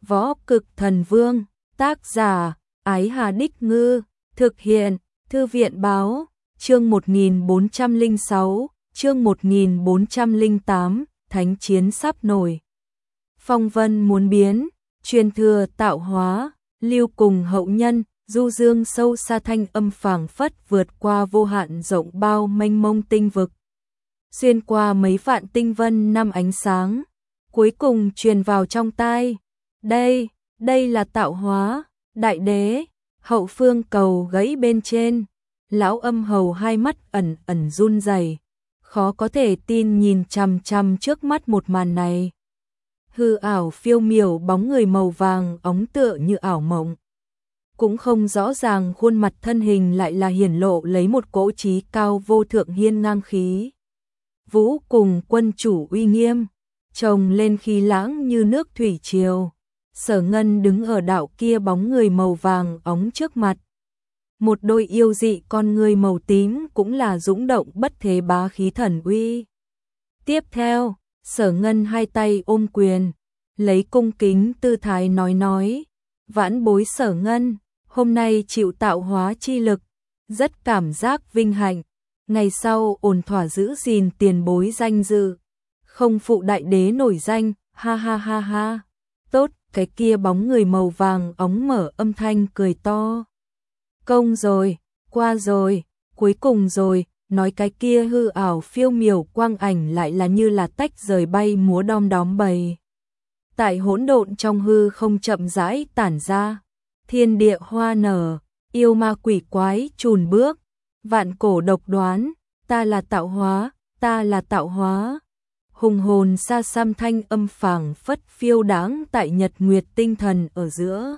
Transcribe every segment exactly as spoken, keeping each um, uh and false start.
Võ Cực Thần Vương, tác giả, Ái Hà Đích Ngư, thực hiện, Thư viện Báo, chương một nghìn bốn trăm lẻ sáu, chương một nghìn bốn trăm lẻ tám, thánh chiến sắp nổi. Phong vân muốn biến, truyền thừa tạo hóa, lưu cùng hậu nhân, du dương sâu xa thanh âm phảng phất vượt qua vô hạn rộng bao mênh mông tinh vực. Xuyên qua mấy vạn tinh vân năm ánh sáng, cuối cùng truyền vào trong tai. Đây, đây là tạo hóa, đại đế, hậu phương cầu gãy bên trên. Lão Âm Hầu hai mắt ẩn ẩn run rẩy, khó có thể tin nhìn chằm chằm trước mắt một màn này. Hư ảo phiêu miểu bóng người màu vàng óng tựa như ảo mộng. Cũng không rõ ràng khuôn mặt thân hình lại là hiển lộ lấy một cỗ trí cao vô thượng hiên ngang khí. Vũ cùng quân chủ uy nghiêm, trồng lên khí lãng như nước thủy triều. Sở Ngân đứng ở đạo kia bóng người màu vàng óng trước mặt. Một đôi yêu dị con người màu tím cũng là dũng động bất thế bá khí thần uy. Tiếp theo, Sở Ngân hai tay ôm quyền, lấy cung kính tư thái nói nói, vãn bối Sở Ngân, hôm nay chịu tạo hóa chi lực, rất cảm giác vinh hạnh, ngày sau ổn thỏa giữ gìn tiền bối danh dự, không phụ đại đế nổi danh, ha ha ha ha. Tốt, cái kia bóng người màu vàng óng mở âm thanh cười to. Công rồi, qua rồi, cuối cùng rồi, nói cái kia hư ảo phiêu miểu quang ảnh lại là như là tách rời bay múa đom đóm bầy. Tại hỗn độn trong hư không chậm rãi tản ra, thiên địa hoa nở, yêu ma quỷ quái chùn bước, vạn cổ độc đoán, ta là tạo hóa, ta là tạo hóa. Hùng hồn xa xăm thanh âm phảng phất phiêu đáng tại nhật nguyệt tinh thần ở giữa.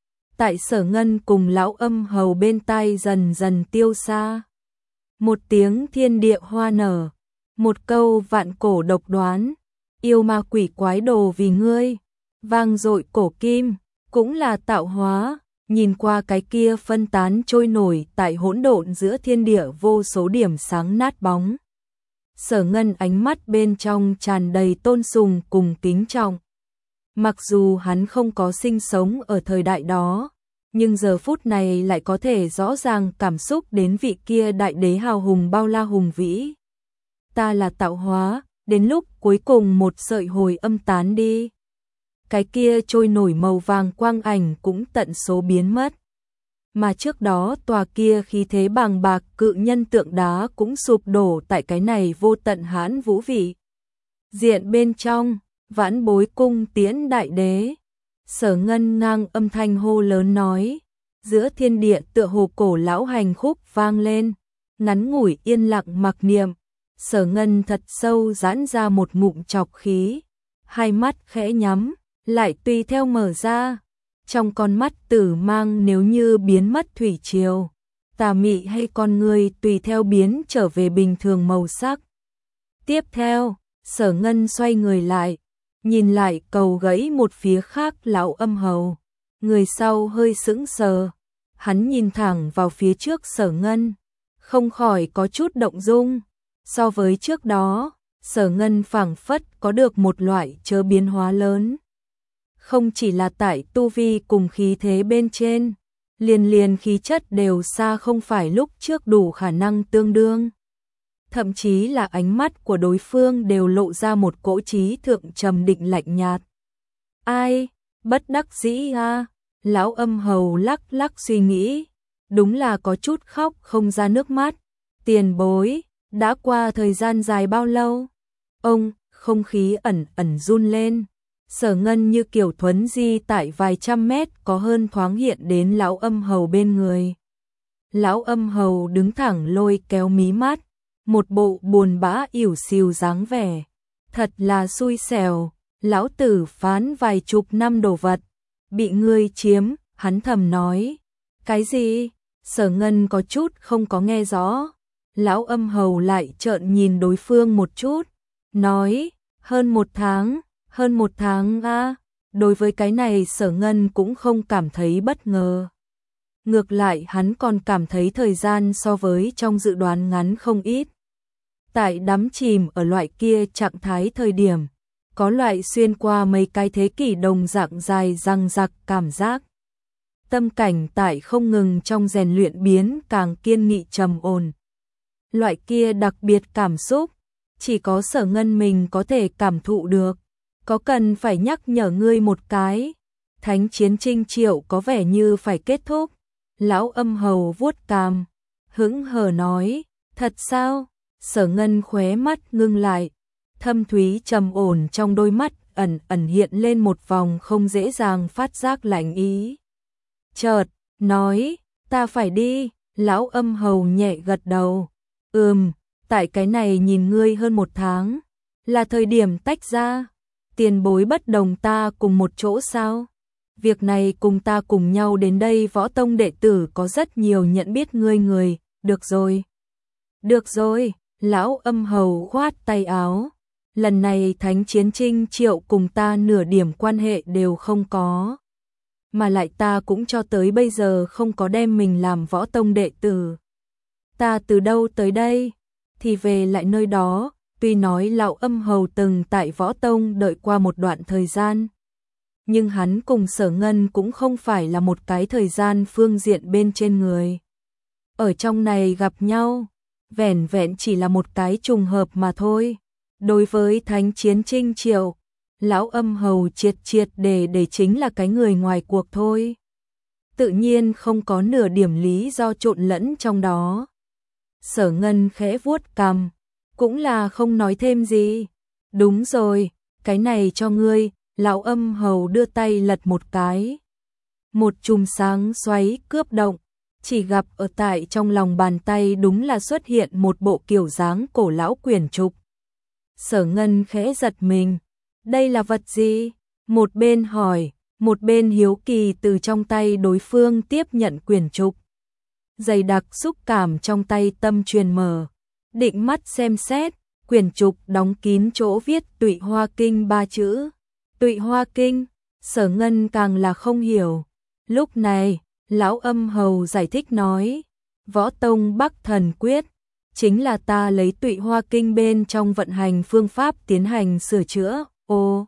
Tại Sở Ngân cùng Lão Âm Hầu bên tai dần dần tiêu xa. Một tiếng thiên địa hoa nở, một câu vạn cổ độc đoán, yêu ma quỷ quái đồ vì ngươi, vang dội cổ kim, cũng là tạo hóa. Nhìn qua cái kia phân tán trôi nổi tại hỗn độn giữa thiên địa vô số điểm sáng nát bóng. Sở Ngân ánh mắt bên trong tràn đầy tôn sùng cùng kính trọng. Mặc dù hắn không có sinh sống ở thời đại đó, nhưng giờ phút này lại có thể rõ ràng cảm xúc đến vị kia đại đế hào hùng bao la hùng vĩ. Ta là tạo hóa, đến lúc cuối cùng một sợi hồi âm tán đi. Cái kia trôi nổi màu vàng quang ảnh cũng tận số biến mất. Mà trước đó tòa kia khí thế bàng bạc cự nhân tượng đá cũng sụp đổ tại cái này vô tận hãn vũ vị. Diện bên trong, vãn bối cung tiễn đại đế. Sở Ngân ngang âm thanh hô lớn nói, giữa thiên địa tựa hồ cổ lão hành khúc vang lên, ngắn ngủi yên lặng mặc niệm. Sở Ngân thật sâu giãn ra một ngụm trọc khí, hai mắt khẽ nhắm, lại tùy theo mở ra. Trong con mắt tử mang nếu như biến mất thủy triều, tà mị hay con người tùy theo biến trở về bình thường màu sắc. Tiếp theo, Sở Ngân xoay người lại, nhìn lại cầu gãy một phía khác Lão Âm Hầu. Người sau hơi sững sờ, hắn nhìn thẳng vào phía trước Sở Ngân, không khỏi có chút động dung. So với trước đó, Sở Ngân phảng phất có được một loại chớ biến hóa lớn. Không chỉ là tại tu vi cùng khí thế bên trên, liền liền khí chất đều xa không phải lúc trước đủ khả năng tương đương. Thậm chí là ánh mắt của đối phương đều lộ ra một cỗ trí thượng trầm định lạnh nhạt. Ai, bất đắc dĩ a, Lão Âm Hầu lắc lắc suy nghĩ, đúng là có chút khóc không ra nước mắt. Tiền bối, đã qua thời gian dài bao lâu? Ông, không khí ẩn ẩn run lên. Sở Ngân như kiểu thuấn di tại vài trăm mét có hơn thoáng hiện đến Lão Âm Hầu bên người. Lão Âm Hầu đứng thẳng lôi kéo mí mắt, một bộ buồn bã ỉu xìu dáng vẻ. Thật là xui xẻo, lão tử phán vài chục năm đồ vật, bị ngươi chiếm, hắn thầm nói. Cái gì? Sở Ngân có chút không có nghe rõ. Lão Âm Hầu lại trợn nhìn đối phương một chút, nói, hơn một tháng. Hơn một tháng a, à, đối với cái này Sở Ngân cũng không cảm thấy bất ngờ. Ngược lại hắn còn cảm thấy thời gian so với trong dự đoán ngắn không ít. Tại đắm chìm ở loại kia trạng thái thời điểm, có loại xuyên qua mấy cái thế kỷ đồng dạng dài răng rặc cảm giác. Tâm cảnh tại không ngừng trong rèn luyện biến càng kiên nghị trầm ổn. Loại kia đặc biệt cảm xúc, chỉ có Sở Ngân mình có thể cảm thụ được. Có cần phải nhắc nhở ngươi một cái, thánh chiến Trinh Triệu có vẻ như phải kết thúc. Lão Âm Hầu vuốt cằm, hững hờ nói, thật sao? Sở Ngân khóe mắt ngưng lại, thâm thúy trầm ổn trong đôi mắt ẩn ẩn hiện lên một vòng không dễ dàng phát giác lạnh ý. Chợt, nói, ta phải đi. Lão Âm Hầu nhẹ gật đầu. Ừm, tại cái này nhìn ngươi hơn một tháng, là thời điểm tách ra. Tiền bối bất đồng ta cùng một chỗ sao? Việc này cùng ta cùng nhau đến đây, Võ Tông đệ tử có rất nhiều nhận biết ngươi người, được rồi. Được rồi, Lão Âm Hầu khoát tay áo. Lần này thánh chiến Trinh Triệu cùng ta nửa điểm quan hệ đều không có. Mà lại ta cũng cho tới bây giờ không có đem mình làm Võ Tông đệ tử. Ta từ đâu tới đây, thì về lại nơi đó. Tuy nói Lão Âm Hầu từng tại Võ Tông đợi qua một đoạn thời gian, nhưng hắn cùng Sở Ngân cũng không phải là một cái thời gian phương diện bên trên người. Ở trong này gặp nhau, vẻn vẹn chỉ là một cái trùng hợp mà thôi. Đối với thánh chiến Trinh Triệu, Lão Âm Hầu triệt triệt để để chính là cái người ngoài cuộc thôi. Tự nhiên không có nửa điểm lý do trộn lẫn trong đó. Sở Ngân khẽ vuốt cằm, cũng là không nói thêm gì. Đúng rồi, cái này cho ngươi. Lão Âm Hầu đưa tay lật một cái. Một chùm sáng xoáy cướp động, chỉ gặp ở tại trong lòng bàn tay đúng là xuất hiện một bộ kiểu dáng cổ lão quyển trục. Sở Ngân khẽ giật mình, đây là vật gì? Một bên hỏi, một bên hiếu kỳ từ trong tay đối phương tiếp nhận quyển trục. Dày đặc xúc cảm trong tay tâm truyền mở, định mắt xem xét, quyển trục đóng kín chỗ viết Tụy Hoa Kinh ba chữ. Tụy Hoa Kinh, Sở Ngân càng là không hiểu. Lúc này, Lão Âm Hầu giải thích nói, Võ Tông Bắc Thần Quyết, chính là ta lấy Tụy Hoa Kinh bên trong vận hành phương pháp tiến hành sửa chữa. Ô,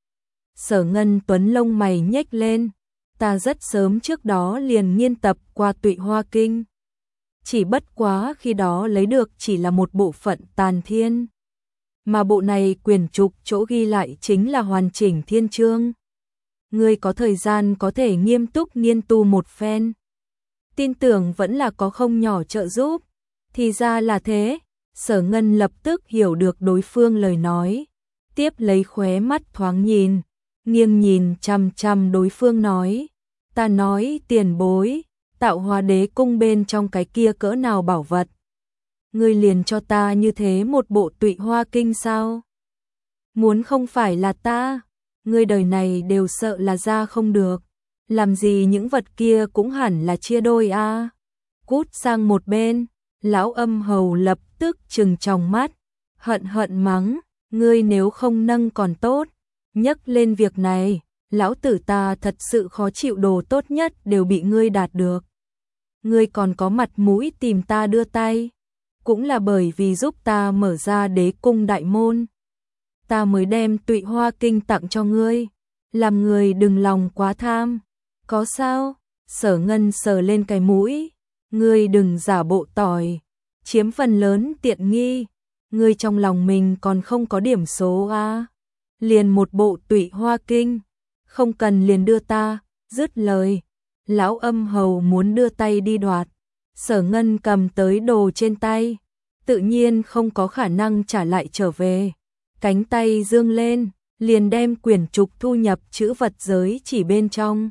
Sở Ngân tuấn lông mày nhếch lên, ta rất sớm trước đó liền nghiên tập qua Tụy Hoa Kinh. Chỉ bất quá khi đó lấy được chỉ là một bộ phận tàn thiên. Mà bộ này quyển trục chỗ ghi lại chính là hoàn chỉnh thiên chương. Ngươi có thời gian có thể nghiêm túc nghiên tu một phen. Tin tưởng vẫn là có không nhỏ trợ giúp. Thì ra là thế. Sở Ngân lập tức hiểu được đối phương lời nói. Tiếp lấy khóe mắt thoáng nhìn, nghiêng nhìn chằm chằm đối phương nói. Ta nói tiền bối, Tạo Hóa Đế cung bên trong cái kia cỡ nào bảo vật. Ngươi liền cho ta như thế một bộ Tụy Hoa Kinh sao? Muốn không phải là ta, ngươi đời này đều sợ là ra không được. Làm gì những vật kia cũng hẳn là chia đôi a. À. Cút sang một bên, Lão Âm Hầu lập tức trừng tròng mắt, hận hận mắng, ngươi nếu không nâng còn tốt, nhắc lên việc này, lão tử ta thật sự khó chịu, đồ tốt nhất đều bị ngươi đạt được. Ngươi còn có mặt mũi tìm ta đưa tay, cũng là bởi vì giúp ta mở ra đế cung đại môn. Ta mới đem Tụy Hoa Kinh tặng cho ngươi, làm người đừng lòng quá tham. Có sao? Sở Ngân sờ lên cái mũi, ngươi đừng giả bộ tỏi, chiếm phần lớn tiện nghi, ngươi trong lòng mình còn không có điểm số à? Liền một bộ Tụy Hoa Kinh, không cần liền đưa ta. Dứt lời, Lão Âm Hầu muốn đưa tay đi đoạt. Sở Ngân cầm tới đồ trên tay, tự nhiên không có khả năng trả lại trở về. Cánh tay dương lên, liền đem quyển trục thu nhập chữ vật giới chỉ bên trong.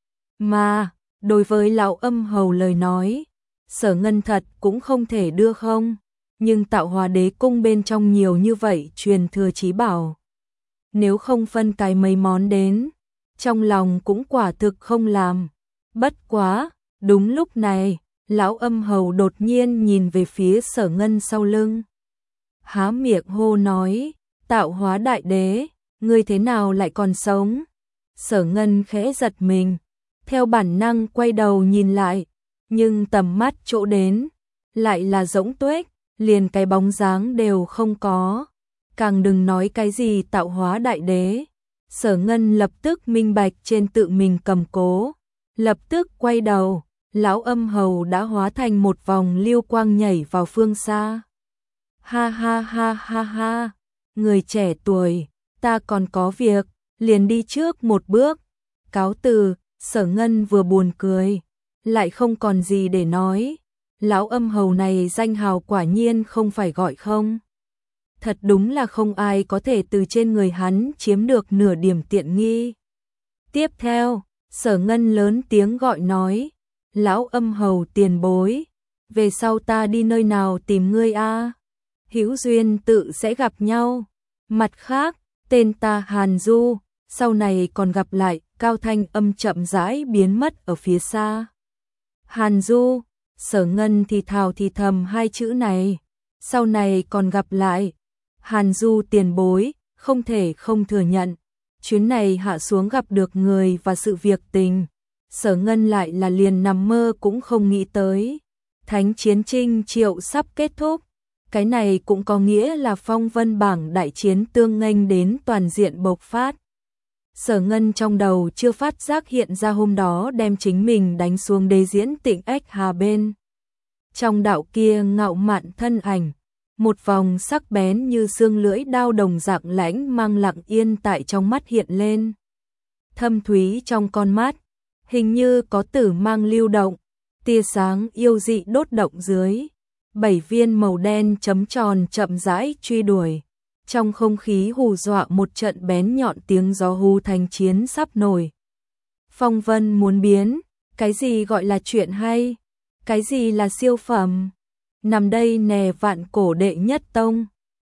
Mà, đối với Lão Âm Hầu lời nói, Sở Ngân thật cũng không thể đưa không. Nhưng Tạo Hóa Đế cung bên trong nhiều như vậy truyền thừa chí bảo, nếu không phân cái mấy món đến, trong lòng cũng quả thực không làm. Bất quá, đúng lúc này, Lão Âm Hầu đột nhiên nhìn về phía Sở Ngân sau lưng. Há miệng hô nói, Tạo Hóa Đại Đế, ngươi thế nào lại còn sống? Sở Ngân khẽ giật mình, theo bản năng quay đầu nhìn lại, nhưng tầm mắt chỗ đến, lại là rỗng tuếch, liền cái bóng dáng đều không có. càng đừng nói cái gì tạo hóa đại đế. Sở Ngân lập tức minh bạch trên tự mình cầm cố, lập tức quay đầu, lão Âm Hầu đã hóa thành một vòng lưu quang nhảy vào phương xa. Ha ha ha ha ha, người trẻ tuổi, ta còn có việc, liền đi trước một bước, cáo từ. Sở Ngân vừa buồn cười, lại không còn gì để nói. Lão Âm Hầu này danh hào quả nhiên không phải gọi không. Thật đúng là không ai có thể từ trên người hắn chiếm được nửa điểm tiện nghi. Tiếp theo, Sở Ngân lớn tiếng gọi nói, lão Âm Hầu tiền bối, về sau ta đi nơi nào tìm ngươi a? Hữu duyên tự sẽ gặp nhau. Mặt khác, tên ta Hàn Du, sau này còn gặp lại. Cao thanh âm chậm rãi biến mất ở phía xa. Hàn Du, Sở Ngân thì thào thì thầm hai chữ này, sau này còn gặp lại. Hàn Du tiền bối, không thể không thừa nhận, chuyến này hạ xuống gặp được người và sự việc tình, Sở Ngân lại là liền nằm mơ cũng không nghĩ tới. Thánh chiến trinh triệu sắp kết thúc, cái này cũng có nghĩa là phong vân bảng đại chiến tương nghênh đến toàn diện bộc phát. Sở Ngân trong đầu chưa phát giác hiện ra hôm đó đem chính mình đánh xuống đế diễn Tịnh Ách Hà bên. Trong đạo kia ngạo mạn thân ảnh, một vòng sắc bén như xương lưỡi đao đồng dạng lãnh mang lặng yên tại trong mắt hiện lên. Thâm thúy trong con mắt, hình như có tử mang lưu động, tia sáng yêu dị đốt động dưới. Bảy viên màu đen chấm tròn chậm rãi truy đuổi. Trong không khí hù dọa một trận bén nhọn tiếng gió hú thành chiến sắp nổi. Phong vân muốn biến, cái gì gọi là chuyện hay, cái gì là siêu phẩm. Nằm đây nè vạn cổ đệ nhất tông,